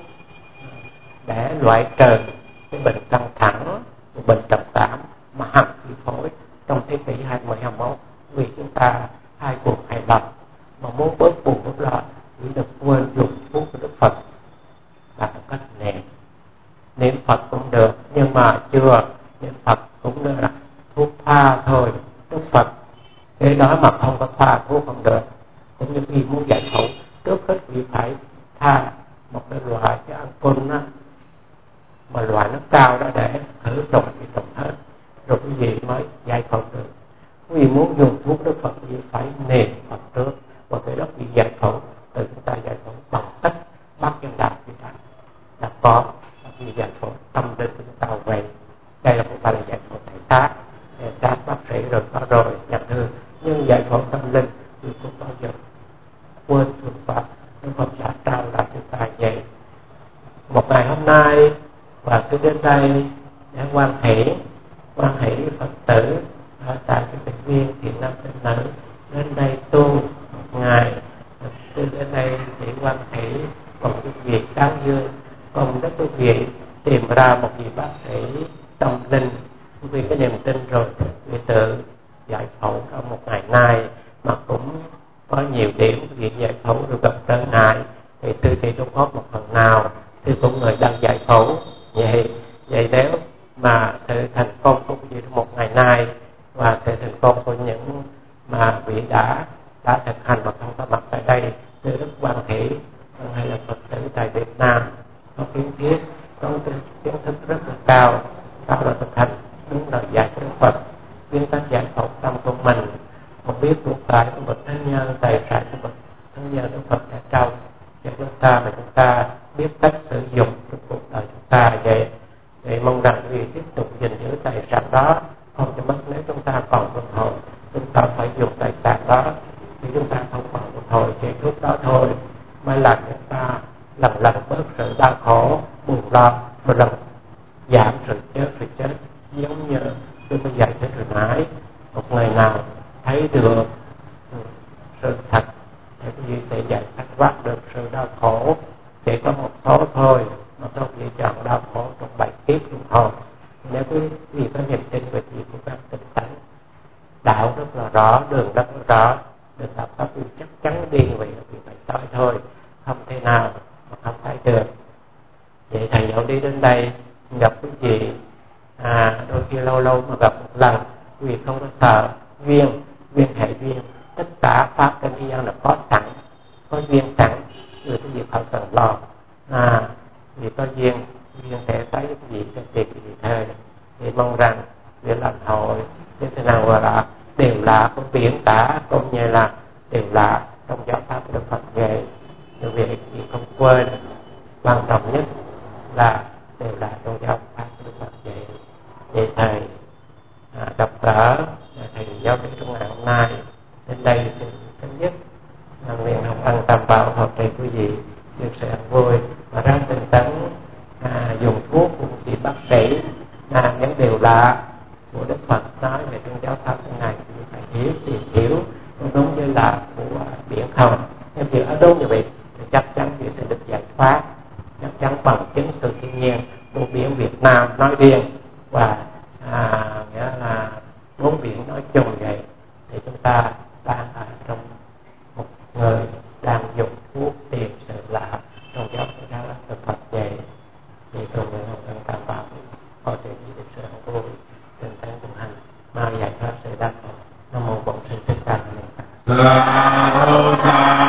Speaker 1: để loại trừ cái bệnh căng thẳng, bệnh trầm cảm mà hằng chi phối trong thế kỷ hai mươi, hai mươi mốt. Vì chúng ta hai buồn hai lòng, mà muốn bớt buồn bớt lo, chỉ được quên dùng thuốc của Đức Phật là một cách niệm. Niệm Phật cũng được, nhưng mà chưa niệm Phật cũng được là thuốc pha thôi. Đức Phật cái đó mà không có pha thuốc không được. Cũng như khi muốn giải phẫu, trước hết quý phải tha một cái loại cái ăn côn đó, mà loại nó cao đó để thử trồng thì trồng hết, rồi cái gì mới giải phẫu được. Vì muốn dùng thuốc Đức Phật thì phải niệm Phật trước, và cái đó bị giải phẫu, từ chúng ta giải phẫu bằng cách Bát Chánh Đạo chúng ta đã có, vì giải phẫu tâm linh của chúng ta về. Đây là không phải là giải phẫu thể xác, các bác sĩ rồi có rồi nhận thương, nhưng giải phẫu tâm linh thì không bao giờ quên phương pháp Đức Phật đã trao lại chúng ta vậy. Một ngày hôm nay và tôi đến đây để quan hệ quan hệ với Phật tử ở tại cái bệnh viện Thiện Nam Tín Nữ, đến đây tu một ngày. Tôi đến đây để quan hệ một cái việc đáng dương, còn rất quý vị tìm ra một vị bác sĩ tâm linh, vì cái niềm tin rồi vì tự giải phẫu trong một ngày nay, mà cũng có nhiều điểm việc giải phẫu được gặp trở ngại, thì tôi thì đóng góp một phần nào, tôi cũng người đang giải phẫu vậy. Vậy nếu mà sự thành công của quý vị một ngày nay và sự thành công của những mà vị đã đã thực hành mà không có mặt tại đây, tôi rất quan hệ hay là Phật tử tại Việt Nam có kiến thiết, có kiến thức rất là cao, cao là thực hành đúng lời dạy của Đức Phật, biết cách giải phẫu tâm của mình, không biết cuộc đời của một thánh nhân, tài sản của một thánh nhân Đức Phật đã trao cho chúng ta, mà chúng ta biết cách sử dụng trong cuộc đời chúng ta vậy. Để mong rằng vì tiếp tục gìn giữ tài sản đó, không cho mất. Nếu chúng ta còn luân hồi, chúng ta phải dùng tài sản đó. Khi chúng ta không còn luân hồi thì lúc đó thôi mới làm chúng ta lần lần bớt sự đau khổ, buồn lo, một lần giảm sự chết, sự chết. Giống như tôi mới dạy cho hồi nãy, một ngày nào thấy được sự thật thì quý vị sẽ giải thoát thoát được sự đau khổ. Chỉ có một số thôi, mà tôi chỉ chọn đau khổ trong bảy kiếp luôn thôi. Nếu quý vị có niềm tin về gì của các tinh tấn, đạo rất là rõ, đường rất là rõ, đường đạo pháp quý chắc chắn đi vậy là quý phải tới thôi, không thể nào mà không thấy được. Vậy thầy dạo đi đến đây gặp quý vị, à, đôi khi lâu lâu mà gặp một lần, quý vị không có sợ duyên, duyên hệ duyên, tất cả pháp trên thế gian là có sẵn, có duyên sẵn, người quý vị không cần lo. À, vì có duyên, duyên sẽ thấy cái gì sẽ tìm cái gì thôi. Thì mong rằng việc làm hội như thế nào là đều là con biển cả, cũng như là đều là trong giáo pháp của Đức Phật về. Như vậy thì không quên, quan trọng nhất là đều là trong giáo pháp của Đức Phật về. Vậy thầy à, gặp gỡ thầy giáo lý trong ngày hôm nay đến đây xin thứ nhất là nguyện học ăn tam bảo hợp trì quý vị được sự ăn vui và ra tinh tấn, à, dùng thuốc của vị bác sĩ, à, những điều lạ của Đức Phật nói về trong giáo pháp thế này thì phải hiểu, tìm hiểu đúng như là của biển không. Nếu chịu ở đúng như vậy thì chắc chắn thì sẽ được giải thoát, chắc chắn bằng chứng sự thiên nhiên của biển Việt Nam nói riêng và à, nghĩa là bốn biển nói chung vậy. Thì chúng ta đang ở trong một người đang dùng thuốc tìm sự lạ trong giáo pháp Đức Phật vậy. Thì tôi nguyện học Tam Bảo có thể vị Đức Sư Hằng Vui trên tán cùng hành mau dạy pháp sự đắc nam mô Bổn Sư Thích Ca Mâu Ni Phật.